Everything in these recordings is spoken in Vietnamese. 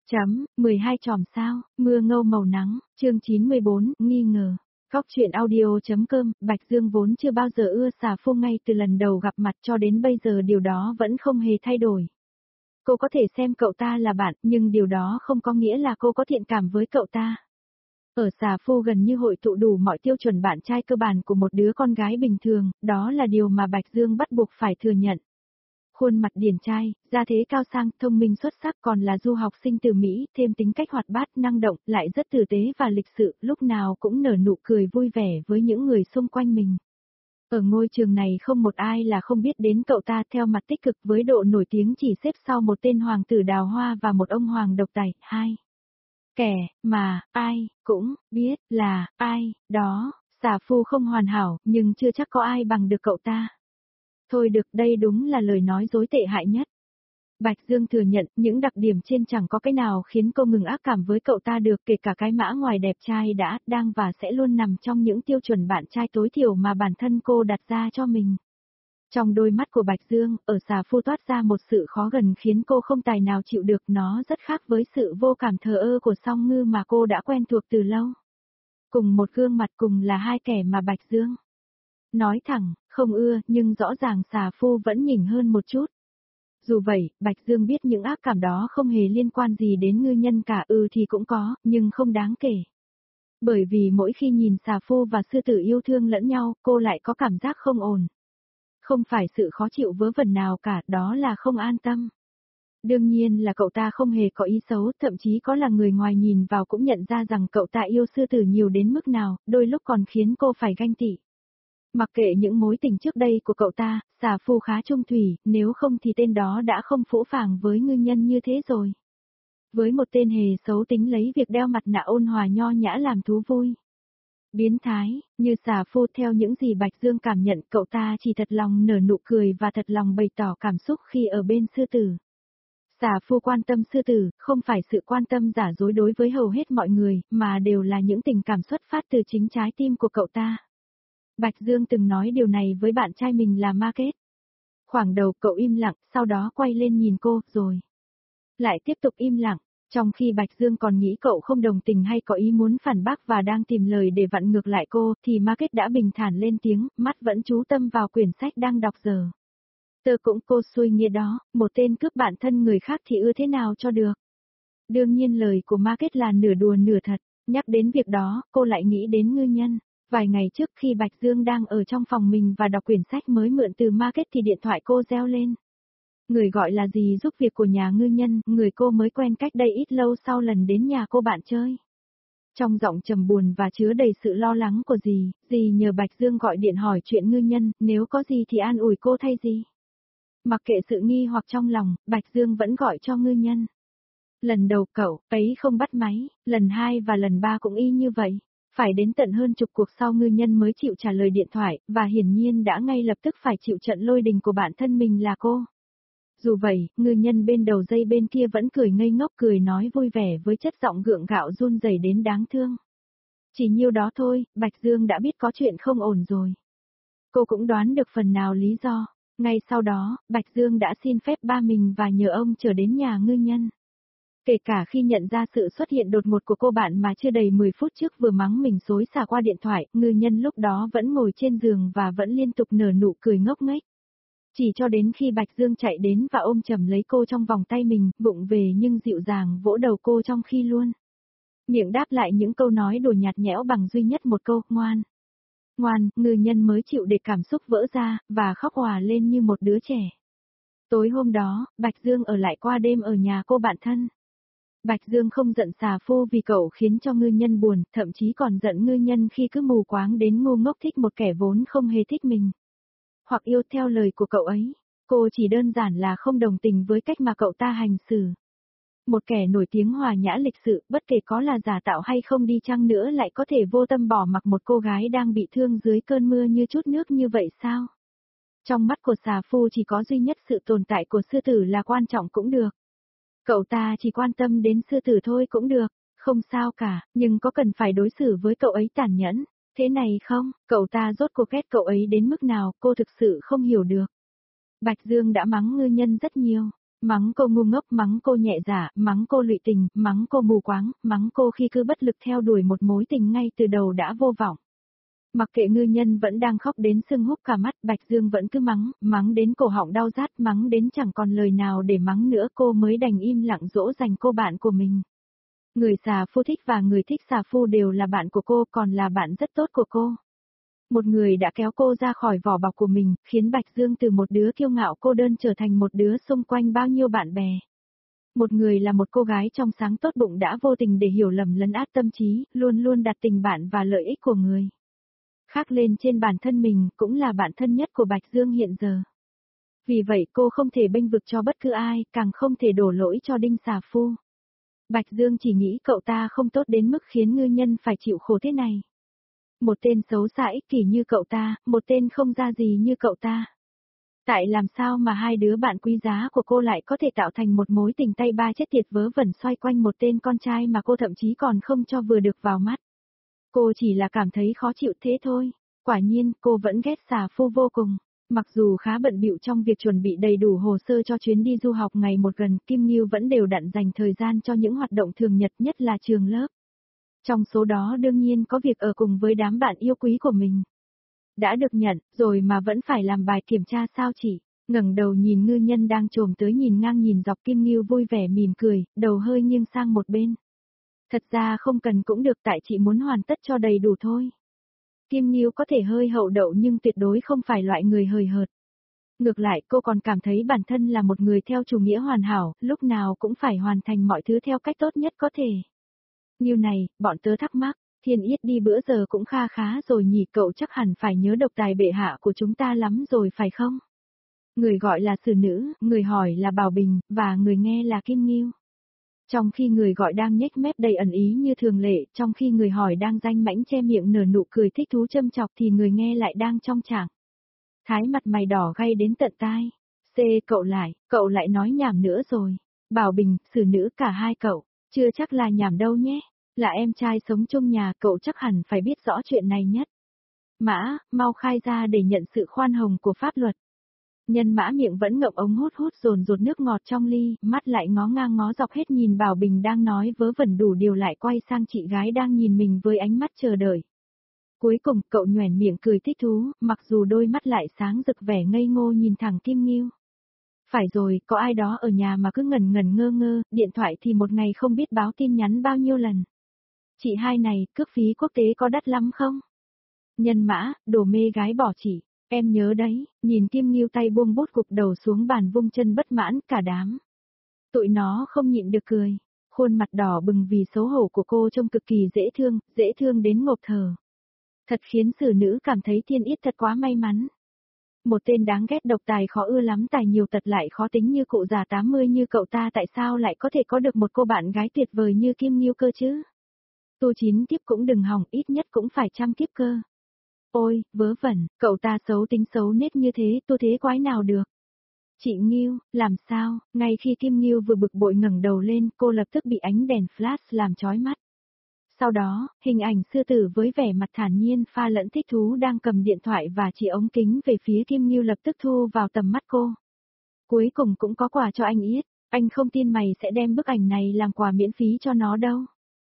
12 chòm sao, mưa ngâu màu nắng, chương 94, nghi ngờ. Góc chuyện audio.com, Bạch Dương vốn chưa bao giờ ưa xà Phu ngay từ lần đầu gặp mặt cho đến bây giờ điều đó vẫn không hề thay đổi. Cô có thể xem cậu ta là bạn, nhưng điều đó không có nghĩa là cô có thiện cảm với cậu ta. Ở xà Phu gần như hội tụ đủ mọi tiêu chuẩn bạn trai cơ bản của một đứa con gái bình thường, đó là điều mà Bạch Dương bắt buộc phải thừa nhận. Khuôn mặt điển trai, gia thế cao sang, thông minh xuất sắc, còn là du học sinh từ Mỹ, thêm tính cách hoạt bát, năng động, lại rất tử tế và lịch sự, lúc nào cũng nở nụ cười vui vẻ với những người xung quanh mình. Ở ngôi trường này không một ai là không biết đến cậu ta, theo mặt tích cực với độ nổi tiếng chỉ xếp sau một tên hoàng tử đào hoa và một ông hoàng độc tài. Hai kẻ mà ai cũng biết là ai đó. Xà Phu không hoàn hảo, nhưng chưa chắc có ai bằng được cậu ta. Thôi được, đây đúng là lời nói dối tệ hại nhất. Bạch Dương thừa nhận, những đặc điểm trên chẳng có cái nào khiến cô ngừng ác cảm với cậu ta được, kể cả cái mã ngoài đẹp trai đã, đang và sẽ luôn nằm trong những tiêu chuẩn bạn trai tối thiểu mà bản thân cô đặt ra cho mình. Trong đôi mắt của Bạch Dương, ở xà Phu toát ra một sự khó gần khiến cô không tài nào chịu được, nó rất khác với sự vô cảm thờ ơ của Song Ngư mà cô đã quen thuộc từ lâu. Cùng một gương mặt, cùng là hai kẻ mà Bạch Dương nói thẳng, không ưa, nhưng rõ ràng xà Phu vẫn nhỉnh hơn một chút. Dù vậy, Bạch Dương biết những ác cảm đó không hề liên quan gì đến Ngư Nhân cả, thì cũng có, nhưng không đáng kể. Bởi vì mỗi khi nhìn xà Phu và sư tử yêu thương lẫn nhau, cô lại có cảm giác không ổn. Không phải sự khó chịu vớ vẩn nào cả, đó là không an tâm. Đương nhiên là cậu ta không hề có ý xấu, thậm chí có là người ngoài nhìn vào cũng nhận ra rằng cậu ta yêu sư tử nhiều đến mức nào, đôi lúc còn khiến cô phải ganh tị. Mặc kệ những mối tình trước đây của cậu ta, xà Phu khá trung thủy, nếu không thì tên đó đã không phũ phàng với Ngư Nhân như thế rồi. Với một tên hề xấu tính lấy việc đeo mặt nạ ôn hòa nho nhã làm thú vui. Biến thái, như xà Phu, theo những gì Bạch Dương cảm nhận, cậu ta chỉ thật lòng nở nụ cười và thật lòng bày tỏ cảm xúc khi ở bên sư tử. Xà Phu quan tâm sư tử, không phải sự quan tâm giả dối đối với hầu hết mọi người, mà đều là những tình cảm xuất phát từ chính trái tim của cậu ta. Bạch Dương từng nói điều này với bạn trai mình là Market. Khoảng đầu cậu im lặng, sau đó quay lên nhìn cô, rồi lại tiếp tục im lặng, trong khi Bạch Dương còn nghĩ cậu không đồng tình hay có ý muốn phản bác và đang tìm lời để vặn ngược lại cô, thì Market đã bình thản lên tiếng, mắt vẫn chú tâm vào quyển sách đang đọc giờ. Tớ cũng cô xui nghĩa đó, một tên cướp bạn thân người khác thì ưa thế nào cho được. Đương nhiên lời của Market là nửa đùa nửa thật, nhắc đến việc đó, cô lại nghĩ đến Ngư Nhân. Vài ngày trước khi Bạch Dương đang ở trong phòng mình và đọc quyển sách mới mượn từ Market thì điện thoại cô reo lên. Người gọi là dì giúp việc của nhà Ngư Nhân, người cô mới quen cách đây ít lâu sau lần đến nhà cô bạn chơi. Trong giọng trầm buồn và chứa đầy sự lo lắng của dì nhờ Bạch Dương gọi điện hỏi chuyện Ngư Nhân, nếu có gì thì an ủi cô thay gì. Mặc kệ sự nghi hoặc trong lòng, Bạch Dương vẫn gọi cho Ngư Nhân. Lần đầu cậu ấy không bắt máy, lần 2 và lần 3 cũng y như vậy. Phải đến tận hơn chục cuộc sau Ngư Nhân mới chịu trả lời điện thoại, và hiển nhiên đã ngay lập tức phải chịu trận lôi đình của bản thân mình là cô. Dù vậy, Ngư Nhân bên đầu dây bên kia vẫn cười ngây ngốc, cười nói vui vẻ với chất giọng gượng gạo run rẩy đến đáng thương. Chỉ nhiêu đó thôi, Bạch Dương đã biết có chuyện không ổn rồi. Cô cũng đoán được phần nào lý do. Ngay sau đó, Bạch Dương đã xin phép ba mình và nhờ ông trở đến nhà Ngư Nhân. Kể cả khi nhận ra sự xuất hiện đột ngột của cô bạn mà chưa đầy 10 phút trước vừa mắng mình xối xả qua điện thoại, Ngư Nhân lúc đó vẫn ngồi trên giường và vẫn liên tục nở nụ cười ngốc nghếch. Chỉ cho đến khi Bạch Dương chạy đến và ôm chầm lấy cô trong vòng tay mình, vụng về nhưng dịu dàng vỗ đầu cô trong khi luôn miệng đáp lại những câu nói đùa nhạt nhẽo bằng duy nhất một câu, ngoan. Ngoan, Ngư Nhân mới chịu để cảm xúc vỡ ra, và khóc òa lên như một đứa trẻ. Tối hôm đó, Bạch Dương ở lại qua đêm ở nhà cô bạn thân. Bạch Dương không giận xà Phu vì cậu khiến cho Ngư Nhân buồn, thậm chí còn giận Ngư Nhân khi cứ mù quáng đến ngu ngốc thích một kẻ vốn không hề thích mình. Hoặc yêu theo lời của cậu ấy, cô chỉ đơn giản là không đồng tình với cách mà cậu ta hành xử. Một kẻ nổi tiếng hòa nhã lịch sự, bất kể có là giả tạo hay không đi chăng nữa lại có thể vô tâm bỏ mặc một cô gái đang bị thương dưới cơn mưa như chút nước như vậy sao? Trong mắt của xà Phu chỉ có duy nhất sự tồn tại của sư tử là quan trọng cũng được. Cậu ta chỉ quan tâm đến sư tử thôi cũng được, không sao cả, nhưng có cần phải đối xử với cậu ấy tàn nhẫn, thế này không? Cậu ta rốt cuộc ghét cậu ấy đến mức nào, cô thực sự không hiểu được. Bạch Dương đã mắng Ngư Nhân rất nhiều, Mắng cô ngu ngốc, mắng cô nhẹ dạ, mắng cô lụy tình, mắng cô mù quáng, mắng cô khi cứ bất lực theo đuổi một mối tình ngay từ đầu đã vô vọng. Mặc kệ ngư nhân vẫn đang khóc đến sưng húp cả mắt, Bạch Dương vẫn cứ mắng, mắng đến cổ họng đau rát, mắng đến chẳng còn lời nào để mắng nữa, cô mới đành im lặng dỗ dành cô bạn của mình. Người xà phu thích và người thích xà phu đều là bạn của cô, còn là bạn rất tốt của cô. Một người đã kéo cô ra khỏi vỏ bọc của mình, khiến Bạch Dương từ một đứa kiêu ngạo cô đơn trở thành một đứa xung quanh bao nhiêu bạn bè. Một người là một cô gái trong sáng tốt bụng đã vô tình để hiểu lầm lấn át tâm trí, luôn luôn đặt tình bạn và lợi ích của người khác lên trên bản thân mình, cũng là bạn thân nhất của Bạch Dương hiện giờ. Vì vậy cô không thể bênh vực cho bất cứ ai, càng không thể đổ lỗi cho Đinh xà phu. Bạch Dương chỉ nghĩ cậu ta không tốt đến mức khiến ngư nhân phải chịu khổ thế này. Một tên xấu xa ích kỷ như cậu ta, một tên không ra gì như cậu ta. Tại làm sao mà hai đứa bạn quý giá của cô lại có thể tạo thành một mối tình tay ba chết tiệt vớ vẩn xoay quanh một tên con trai mà cô thậm chí còn không cho vừa được vào mắt. Cô chỉ là cảm thấy khó chịu thế thôi. Quả nhiên, cô vẫn ghét xà phu vô cùng. Mặc dù khá bận bịu trong việc chuẩn bị đầy đủ hồ sơ cho chuyến đi du học ngày một gần, Kim Nghiêu vẫn đều đặn dành thời gian cho những hoạt động thường nhật, nhất là trường lớp. Trong số đó đương nhiên có việc ở cùng với đám bạn yêu quý của mình. Đã được nhận, rồi mà vẫn phải làm bài kiểm tra sao chị? Ngẩng đầu nhìn ngư nhân đang trồm tới nhìn ngang nhìn dọc, Kim Nghiêu vui vẻ mỉm cười, đầu hơi nghiêng sang một bên. Thật ra không cần cũng được, tại chị muốn hoàn tất cho đầy đủ thôi. Kim Nghiêu có thể hơi hậu đậu nhưng tuyệt đối không phải loại người hời hợt. Ngược lại, cô còn cảm thấy bản thân là một người theo chủ nghĩa hoàn hảo, lúc nào cũng phải hoàn thành mọi thứ theo cách tốt nhất có thể. Nghiêu này, bọn tớ thắc mắc, Thiên Yết đi bữa giờ cũng kha khá rồi nhỉ, cậu chắc hẳn phải nhớ độc tài bệ hạ của chúng ta lắm rồi phải không? Người gọi là Sử Nữ, người hỏi là Bảo Bình, và người nghe là Kim Nghiêu. Trong khi người gọi đang nhếch mép đầy ẩn ý như thường lệ, trong khi người hỏi đang danh mãnh che miệng nở nụ cười thích thú châm chọc thì người nghe lại đang trong trạng thái mặt mày đỏ gay đến tận tai. Cậu lại nói nhảm nữa rồi. Bảo Bình, Sử Nữ, cả hai cậu, chưa chắc là nhảm đâu nhé. Là em trai sống chung nhà, cậu chắc hẳn phải biết rõ chuyện này nhất. Mã, mau khai ra để nhận sự khoan hồng của pháp luật. Nhân Mã miệng vẫn ngậm ống hút hút dồn dột nước ngọt trong ly, mắt lại ngó ngang ngó dọc hết nhìn Bảo Bình đang nói vớ vẩn đủ điều lại quay sang chị gái đang nhìn mình với ánh mắt chờ đợi. Cuối cùng cậu nhoẻn miệng cười thích thú, mặc dù đôi mắt lại sáng rực vẻ ngây ngô nhìn thẳng Kim Nghiêu. Phải rồi, có ai đó ở nhà mà cứ ngẩn ngẩn ngơ ngơ, điện thoại thì một ngày không biết báo tin nhắn bao nhiêu lần. Chị hai này, cước phí quốc tế có đắt lắm không? Nhân Mã, đồ mê gái bỏ chỉ. Em nhớ đấy, nhìn Kim Nghiêu tay buông bút gục đầu xuống bàn vung chân bất mãn cả đám. Tụi nó không nhịn được cười. Khuôn mặt đỏ bừng vì xấu hổ của cô trông cực kỳ dễ thương đến ngộp thở. Thật khiến Sử Nữ cảm thấy Thiên Yết thật quá may mắn. Một tên đáng ghét độc tài khó ưa lắm, tài nhiều tật lại khó tính như cụ già 80 như cậu ta, tại sao lại có thể có được một cô bạn gái tuyệt vời như Kim Nghiêu cơ chứ? Tu 9 kiếp cũng đừng hỏng, ít nhất cũng phải 100 kiếp cơ. Ôi, vớ vẩn, cậu ta xấu tính xấu nết như thế, tu thế quái nào được. Chị Nghiêu, làm sao? Ngay khi Kim Nghiêu vừa bực bội ngẩng đầu lên, cô lập tức bị ánh đèn flash làm chói mắt. Sau đó, hình ảnh sư tử với vẻ mặt thản nhiên pha lẫn thích thú đang cầm điện thoại và chỉ ống kính về phía Kim Nghiêu lập tức thu vào tầm mắt cô. Cuối cùng cũng có quà cho anh Yết, anh không tin mày sẽ đem bức ảnh này làm quà miễn phí cho nó đâu.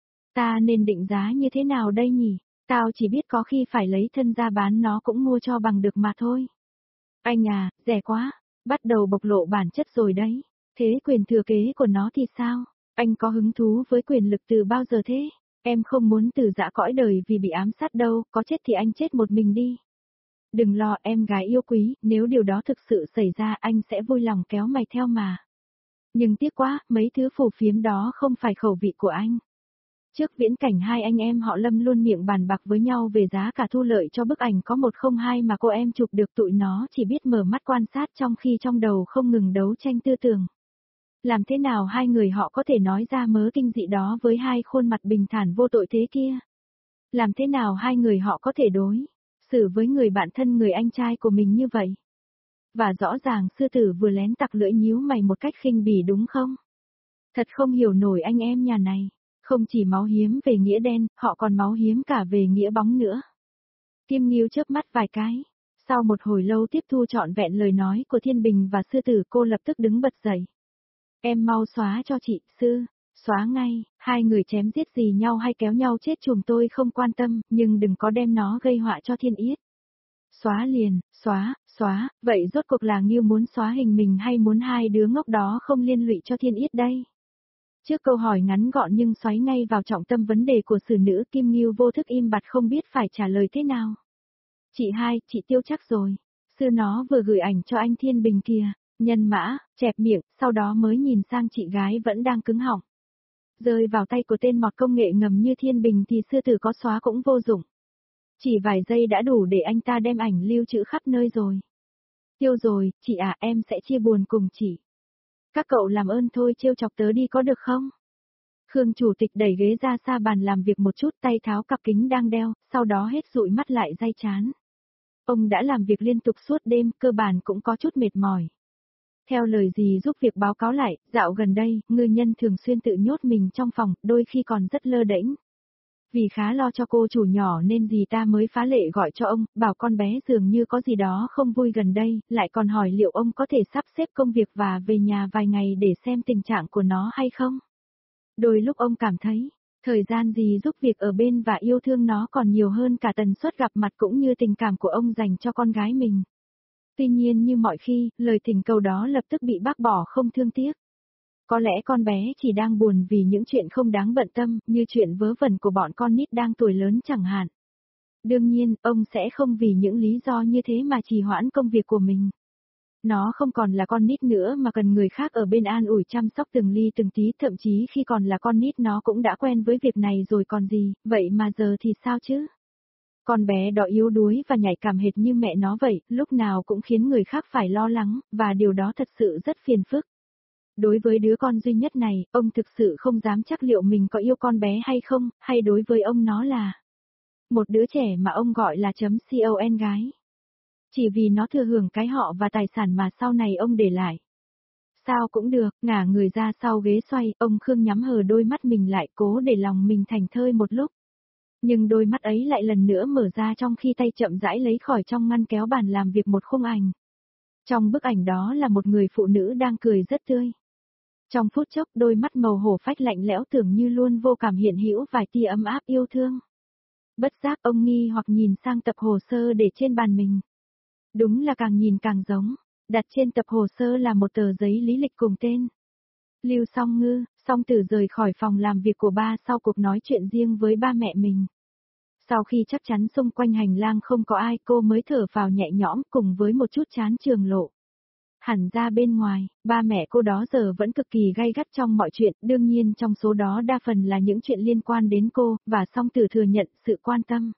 Ta nên định giá như thế nào đây nhỉ? Tao chỉ biết có khi phải lấy thân ra bán nó cũng mua cho bằng được mà thôi. Anh à, rẻ quá, bắt đầu bộc lộ bản chất rồi đấy. Thế quyền thừa kế của nó thì sao? Anh có hứng thú với quyền lực từ bao giờ thế? Em không muốn từ giã cõi đời vì bị ám sát đâu, có chết thì anh chết một mình đi. Đừng lo em gái yêu quý, nếu điều đó thực sự xảy ra anh sẽ vui lòng kéo mày theo mà. Nhưng tiếc quá, mấy thứ phù phiếm đó không phải khẩu vị của anh. Trước viễn cảnh hai anh em họ Lâm luôn miệng bàn bạc với nhau về giá cả thu lợi cho bức ảnh có 102 mà cô em chụp được, tụi nó chỉ biết mở mắt quan sát trong khi trong đầu không ngừng đấu tranh tư tưởng. Làm thế nào hai người họ có thể nói ra mớ kinh dị đó với hai khuôn mặt bình thản vô tội thế kia? Làm thế nào hai người họ có thể đối xử với người bạn thân người anh trai của mình như vậy? Và rõ ràng sư tử vừa lén tặc lưỡi nhíu mày một cách khinh bỉ đúng không? Thật không hiểu nổi anh em nhà này. Không chỉ máu hiếm về nghĩa đen, họ còn máu hiếm cả về nghĩa bóng nữa. Kim Nghiêu chớp mắt vài cái. Sau một hồi lâu tiếp thu trọn vẹn lời nói của Thiên Bình và sư tử, cô lập tức đứng bật dậy. Em mau xóa cho chị, sư. Xóa ngay, hai người chém giết gì nhau hay kéo nhau chết chùm tôi không quan tâm, nhưng đừng có đem nó gây họa cho Thiên Yết. Xóa liền, xóa, vậy rốt cuộc là Ngưu muốn xóa hình mình hay muốn hai đứa ngốc đó không liên lụy cho Thiên Yết đây? Trước câu hỏi ngắn gọn nhưng xoáy ngay vào trọng tâm vấn đề của xử nữ, Kim Ngưu vô thức im bặt không biết phải trả lời thế nào. Chị hai, chị tiêu chắc rồi. Sư nó vừa gửi ảnh cho anh Thiên Bình kìa. Nhân mã, chẹp miệng, sau đó mới nhìn sang chị gái vẫn đang cứng họng. Rơi vào tay của tên mọt công nghệ ngầm như Thiên Bình thì sư tử có xóa cũng vô dụng. Chỉ vài giây đã đủ để anh ta đem ảnh lưu trữ khắp nơi rồi. Tiêu rồi, chị à, em sẽ chia buồn cùng chị. Các cậu làm ơn thôi trêu chọc tớ đi có được không? Khương chủ tịch đẩy ghế ra xa bàn làm việc một chút, tay tháo cặp kính đang đeo, sau đó hết dụi mắt lại day chán. Ông đã làm việc liên tục suốt đêm, cơ bản cũng có chút mệt mỏi. Theo lời dì giúp việc báo cáo lại, dạo gần đây, ngư nhân thường xuyên tự nhốt mình trong phòng, đôi khi còn rất lơ đễnh. Vì khá lo cho cô chủ nhỏ nên dì ta mới phá lệ gọi cho ông, bảo con bé dường như có gì đó không vui gần đây, lại còn hỏi liệu ông có thể sắp xếp công việc và về nhà vài ngày để xem tình trạng của nó hay không. Đôi lúc ông cảm thấy, thời gian dì giúp việc ở bên và yêu thương nó còn nhiều hơn cả tần suất gặp mặt cũng như tình cảm của ông dành cho con gái mình. Tuy nhiên như mọi khi, lời thỉnh cầu đó lập tức bị bác bỏ không thương tiếc. Có lẽ con bé chỉ đang buồn vì những chuyện không đáng bận tâm, như chuyện vớ vẩn của bọn con nít đang tuổi lớn chẳng hạn. Đương nhiên, ông sẽ không vì những lý do như thế mà trì hoãn công việc của mình. Nó không còn là con nít nữa mà cần người khác ở bên an ủi chăm sóc từng ly từng tí, thậm chí khi còn là con nít nó cũng đã quen với việc này rồi còn gì, vậy mà giờ thì sao chứ? Con bé đó yếu đuối và nhạy cảm hệt như mẹ nó vậy, lúc nào cũng khiến người khác phải lo lắng, và điều đó thật sự rất phiền phức. Đối với đứa con duy nhất này, ông thực sự không dám chắc liệu mình có yêu con bé hay không, hay đối với ông nó là một đứa trẻ mà ông gọi là con gái. Chỉ vì nó thừa hưởng cái họ và tài sản mà sau này ông để lại. Sao cũng được, ngả người ra sau ghế xoay, ông Khương nhắm hờ đôi mắt mình lại cố để lòng mình thành thơi một lúc. Nhưng đôi mắt ấy lại lần nữa mở ra trong khi tay chậm rãi lấy khỏi trong ngăn kéo bàn làm việc một khung ảnh. Trong bức ảnh đó là một người phụ nữ đang cười rất tươi. Trong phút chốc đôi mắt màu hổ phách lạnh lẽo tưởng như luôn vô cảm hiện hữu vài tia ấm áp yêu thương. Bất giác ông nghi hoặc nhìn sang tập hồ sơ để trên bàn mình. Đúng là càng nhìn càng giống, đặt trên tập hồ sơ là một tờ giấy lý lịch cùng tên. Lưu Song Ngư, Song Tử rời khỏi phòng làm việc của ba sau cuộc nói chuyện riêng với ba mẹ mình. Sau khi chắc chắn xung quanh hành lang không có ai cô mới thở phào nhẹ nhõm cùng với một chút chán trường lộ. Hẳn ra bên ngoài, ba mẹ cô đó giờ vẫn cực kỳ gay gắt trong mọi chuyện, đương nhiên trong số đó đa phần là những chuyện liên quan đến cô, và Song Tử thừa nhận sự quan tâm.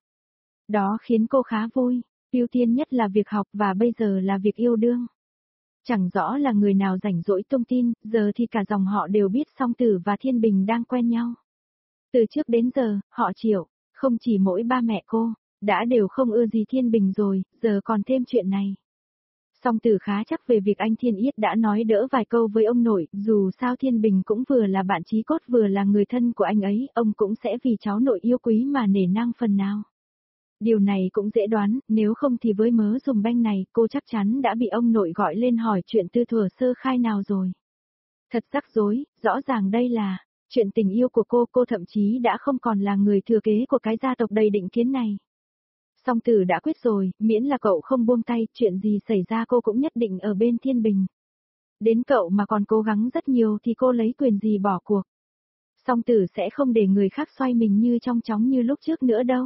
Đó khiến cô khá vui, ưu tiên nhất là việc học và bây giờ là việc yêu đương. Chẳng rõ là người nào rảnh rỗi tung tin, giờ thì cả dòng họ đều biết Song Tử và Thiên Bình đang quen nhau. Từ trước đến giờ, họ Triệu, không chỉ mỗi ba mẹ cô, đã đều không ưa gì Thiên Bình rồi, giờ còn thêm chuyện này. Song Tử khá chắc về việc anh Thiên Yết đã nói đỡ vài câu với ông nội, dù sao Thiên Bình cũng vừa là bạn chí cốt vừa là người thân của anh ấy, ông cũng sẽ vì cháu nội yêu quý mà nể nang phần nào. Điều này cũng dễ đoán, nếu không thì với mớ dùm beng này, cô chắc chắn đã bị ông nội gọi lên hỏi chuyện tư thuở sơ khai nào rồi. Thật rắc rối, rõ ràng đây là chuyện tình yêu của cô thậm chí đã không còn là người thừa kế của cái gia tộc đầy định kiến này. Song Tử đã quyết rồi, miễn là cậu không buông tay, chuyện gì xảy ra cô cũng nhất định ở bên Thiên Bình. Đến cậu mà còn cố gắng rất nhiều thì cô lấy quyền gì bỏ cuộc. Song Tử sẽ không để người khác xoay mình như trong chóng như lúc trước nữa đâu.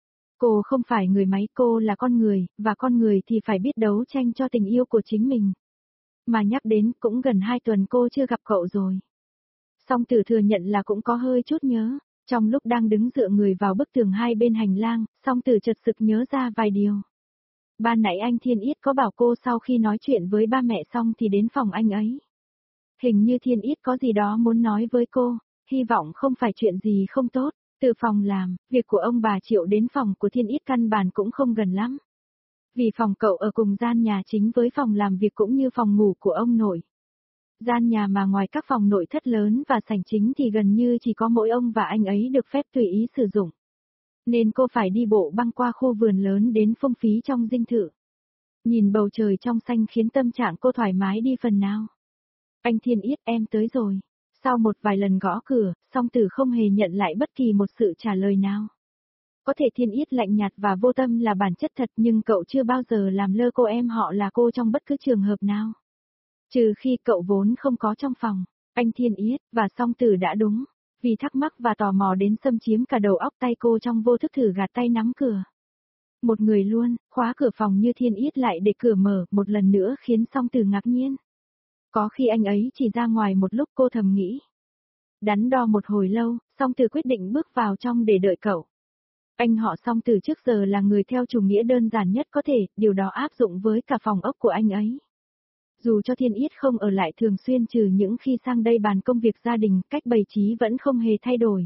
Cô không phải người máy, cô là con người, và con người thì phải biết đấu tranh cho tình yêu của chính mình. Mà nhắc đến cũng gần 2 tuần cô chưa gặp cậu rồi. Song Tử thừa nhận là cũng có hơi chút nhớ, trong lúc đang đứng dựa người vào bức tường hai bên hành lang, Song Tử chợt sực nhớ ra vài điều. Ban nãy anh Thiên Yết có bảo cô sau khi nói chuyện với ba mẹ xong thì đến phòng anh ấy. Hình như Thiên Yết có gì đó muốn nói với cô, hy vọng không phải chuyện gì không tốt. Từ phòng làm, việc của ông bà Triệu đến phòng của Thiên Yết căn bản cũng không gần lắm. Vì phòng cậu ở cùng gian nhà chính với phòng làm việc cũng như phòng ngủ của ông nội. Gian nhà mà ngoài các phòng nội thất lớn và sảnh chính thì gần như chỉ có mỗi ông và anh ấy được phép tùy ý sử dụng. Nên cô phải đi bộ băng qua khu vườn lớn đến phung phí trong dinh thự. Nhìn bầu trời trong xanh khiến tâm trạng cô thoải mái đi phần nào. Anh Thiên Yết, em tới rồi. Sau một vài lần gõ cửa, song tử không hề nhận lại bất kỳ một sự trả lời nào. Có thể Thiên Yết lạnh nhạt và vô tâm là bản chất thật, nhưng cậu chưa bao giờ làm lơ cô em họ là cô trong bất cứ trường hợp nào. Trừ khi cậu vốn không có trong phòng. Anh Thiên Yết, và song tử đã đúng. Vì thắc mắc và tò mò đến xâm chiếm cả đầu óc tay cô trong vô thức thử gạt tay nắm cửa. Một người luôn, khóa cửa phòng như Thiên Yết lại để cửa mở một lần nữa khiến song tử ngạc nhiên. Có khi anh ấy chỉ ra ngoài một lúc, cô thầm nghĩ. Đắn đo một hồi lâu, song tử quyết định bước vào trong để đợi cậu. Anh họ song tử trước giờ là người theo chủ nghĩa đơn giản nhất có thể, điều đó áp dụng với cả phòng ốc của anh ấy. Dù cho Thiên Yết không ở lại thường xuyên trừ những khi sang đây bàn công việc gia đình, cách bày trí vẫn không hề thay đổi.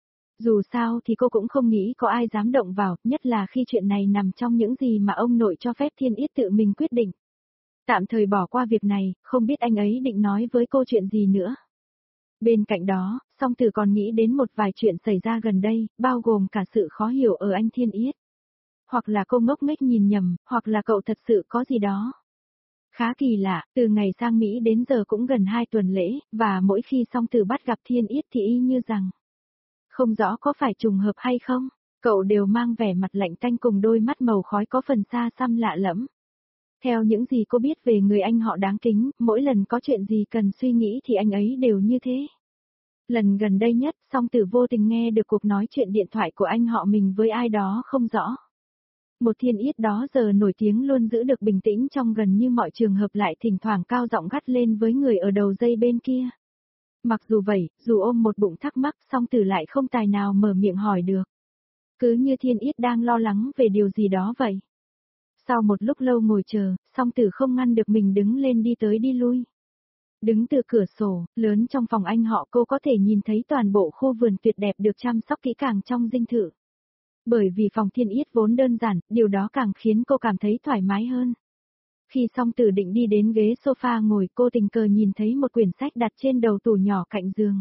Dù sao thì cô cũng không nghĩ có ai dám động vào, nhất là khi chuyện này nằm trong những gì mà ông nội cho phép Thiên Yết tự mình quyết định. Tạm thời bỏ qua việc này, không biết anh ấy định nói với cô chuyện gì nữa. Bên cạnh đó, song tử còn nghĩ đến một vài chuyện xảy ra gần đây, bao gồm cả sự khó hiểu ở anh Thiên Yết. Hoặc là cô ngốc nghếch nhìn nhầm, hoặc là cậu thật sự có gì đó. Khá kỳ lạ, từ ngày sang Mỹ đến giờ cũng gần 2 tuần lễ, và mỗi khi song tử bắt gặp Thiên Yết thì y như rằng. Không rõ có phải trùng hợp hay không, cậu đều mang vẻ mặt lạnh tanh cùng đôi mắt màu khói có phần xa xăm lạ lẫm. Theo những gì cô biết về người anh họ đáng kính, mỗi lần có chuyện gì cần suy nghĩ thì anh ấy đều như thế. Lần gần đây nhất, song tử vô tình nghe được cuộc nói chuyện điện thoại của anh họ mình với ai đó không rõ. Một Thiên Yết đó giờ nổi tiếng luôn giữ được bình tĩnh trong gần như mọi trường hợp lại thỉnh thoảng cao giọng gắt lên với người ở đầu dây bên kia. Mặc dù vậy, dù ôm một bụng thắc mắc, song tử lại không tài nào mở miệng hỏi được. Cứ như Thiên Yết đang lo lắng về điều gì đó vậy. Sau một lúc lâu ngồi chờ, song tử không ngăn được mình đứng lên đi tới đi lui. Đứng từ cửa sổ, lớn trong phòng anh họ, cô có thể nhìn thấy toàn bộ khu vườn tuyệt đẹp được chăm sóc kỹ càng trong dinh thự. Bởi vì phòng Thiên Yết vốn đơn giản, điều đó càng khiến cô cảm thấy thoải mái hơn. Khi song tử định đi đến ghế sofa ngồi, cô tình cờ nhìn thấy một quyển sách đặt trên đầu tủ nhỏ cạnh giường.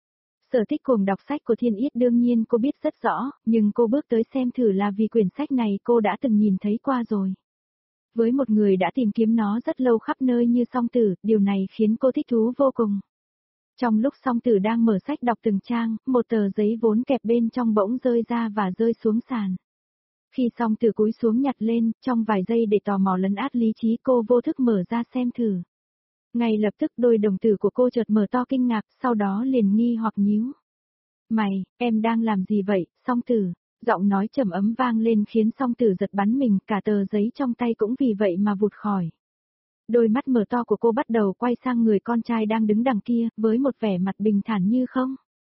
Sở thích cuồng đọc sách của Thiên Yết đương nhiên cô biết rất rõ, nhưng cô bước tới xem thử là vì quyển sách này cô đã từng nhìn thấy qua rồi. Với một người đã tìm kiếm nó rất lâu khắp nơi như song tử, điều này khiến cô thích thú vô cùng. Trong lúc song tử đang mở sách đọc từng trang, một tờ giấy vốn kẹp bên trong bỗng rơi ra và rơi xuống sàn. Khi song tử cúi xuống nhặt lên, trong vài giây để tò mò lấn át lý trí cô vô thức mở ra xem thử. Ngay lập tức đôi đồng tử của cô chợt mở to kinh ngạc, sau đó liền nghi hoặc nhíu. Mày, em đang làm gì vậy, song tử? Giọng nói trầm ấm vang lên khiến song tử giật bắn mình, cả tờ giấy trong tay cũng vì vậy mà vụt khỏi. Đôi mắt mở to của cô bắt đầu quay sang người con trai đang đứng đằng kia, với một vẻ mặt bình thản như không.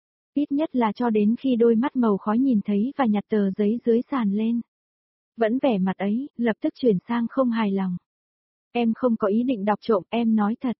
Ít nhất là cho đến khi đôi mắt màu khói nhìn thấy và nhặt tờ giấy dưới sàn lên. Vẫn vẻ mặt ấy, lập tức chuyển sang không hài lòng. Em không có ý định đọc trộm, em nói thật,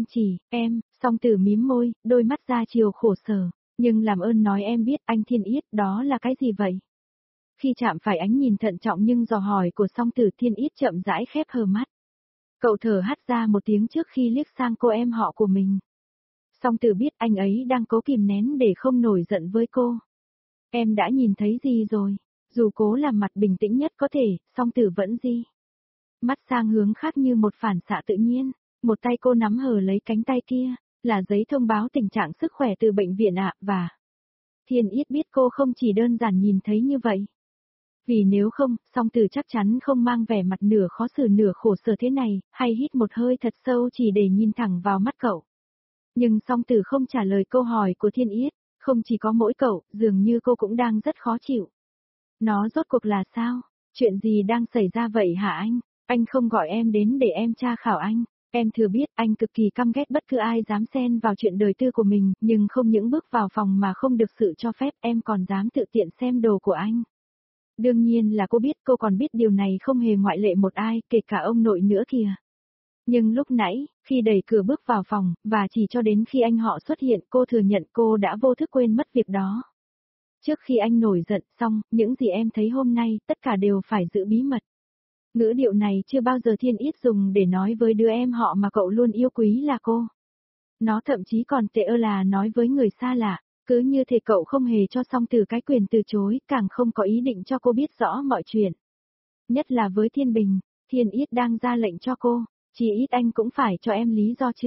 song tử mím môi, đôi mắt ra chiều khổ sở, nhưng làm ơn nói em biết anh Thiên Yết đó là cái gì vậy? Khi chạm phải ánh nhìn thận trọng nhưng dò hỏi của song tử, Thiên Yết chậm rãi khép hờ mắt. Cậu thở hắt ra một tiếng trước khi liếc sang cô em họ của mình. Song tử biết anh ấy đang cố kìm nén để không nổi giận với cô. Em đã nhìn thấy gì rồi? Dù cố làm mặt bình tĩnh nhất có thể, song tử vẫn di mắt sang hướng khác như một phản xạ tự nhiên. Một tay cô nắm hờ lấy cánh tay kia, là giấy thông báo tình trạng sức khỏe từ bệnh viện ạ, và Thiên Yết biết cô không chỉ đơn giản nhìn thấy như vậy. Vì nếu không, song tử chắc chắn không mang vẻ mặt nửa khó xử nửa khổ sở thế này, hay hít một hơi thật sâu chỉ để nhìn thẳng vào mắt cậu. Nhưng song tử không trả lời câu hỏi của Thiên Yết, không chỉ có mỗi cậu, dường như cô cũng đang rất khó chịu. Nó rốt cuộc là sao? Chuyện gì đang xảy ra vậy hả anh? Anh không gọi em đến để em tra khảo anh. Em thừa biết anh cực kỳ căm ghét bất cứ ai dám xen vào chuyện đời tư của mình, nhưng không những bước vào phòng mà không được sự cho phép, em còn dám tự tiện xem đồ của anh. Đương nhiên là cô còn biết điều này không hề ngoại lệ một ai, kể cả ông nội nữa kìa. Nhưng lúc nãy, khi đẩy cửa bước vào phòng, và chỉ cho đến khi anh họ xuất hiện, cô thừa nhận cô đã vô thức quên mất việc đó. Trước khi anh nổi giận xong, những gì em thấy hôm nay, tất cả đều phải giữ bí mật. Ngữ điệu này chưa bao giờ Thiên Yết dùng để nói với đứa em họ mà cậu luôn yêu quý là cô. Nó thậm chí còn tệ là nói với người xa lạ, cứ như thể cậu không hề cho song tử cái quyền từ chối, càng không có ý định cho cô biết rõ mọi chuyện. Nhất là với Thiên Bình, Thiên Yết đang ra lệnh cho cô, chỉ ít anh cũng phải cho em lý do chứ.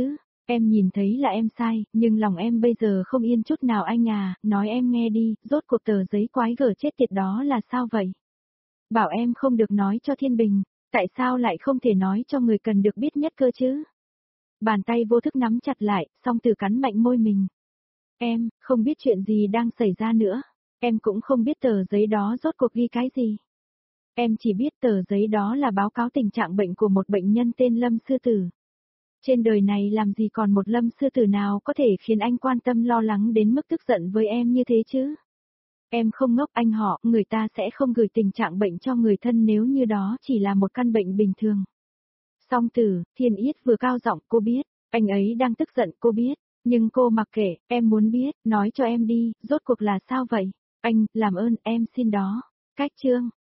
Em nhìn thấy là em sai, nhưng lòng em bây giờ không yên chút nào anh à, nói em nghe đi, rốt cuộc tờ giấy quái gở chết tiệt đó là sao vậy? Bảo em không được nói cho Thiên Bình, tại sao lại không thể nói cho người cần được biết nhất cơ chứ? Bàn tay vô thức nắm chặt lại, song từ cắn mạnh môi mình. Em, không biết chuyện gì đang xảy ra nữa. Em cũng không biết tờ giấy đó rốt cuộc ghi cái gì. Em chỉ biết tờ giấy đó là báo cáo tình trạng bệnh của một bệnh nhân tên Lâm Sư Tử. Trên đời này làm gì còn một Lâm Sư Tử nào có thể khiến anh quan tâm lo lắng đến mức tức giận với em như thế chứ? Em không ngốc anh họ, người ta sẽ không gửi tình trạng bệnh cho người thân nếu như đó chỉ là một căn bệnh bình thường. Song Tử, Thiên Yết vừa cao giọng, cô biết, anh ấy đang tức giận, cô biết, nhưng cô mặc kệ, em muốn biết, nói cho em đi, rốt cuộc là sao vậy? Anh, làm ơn, em xin đó. Cách chương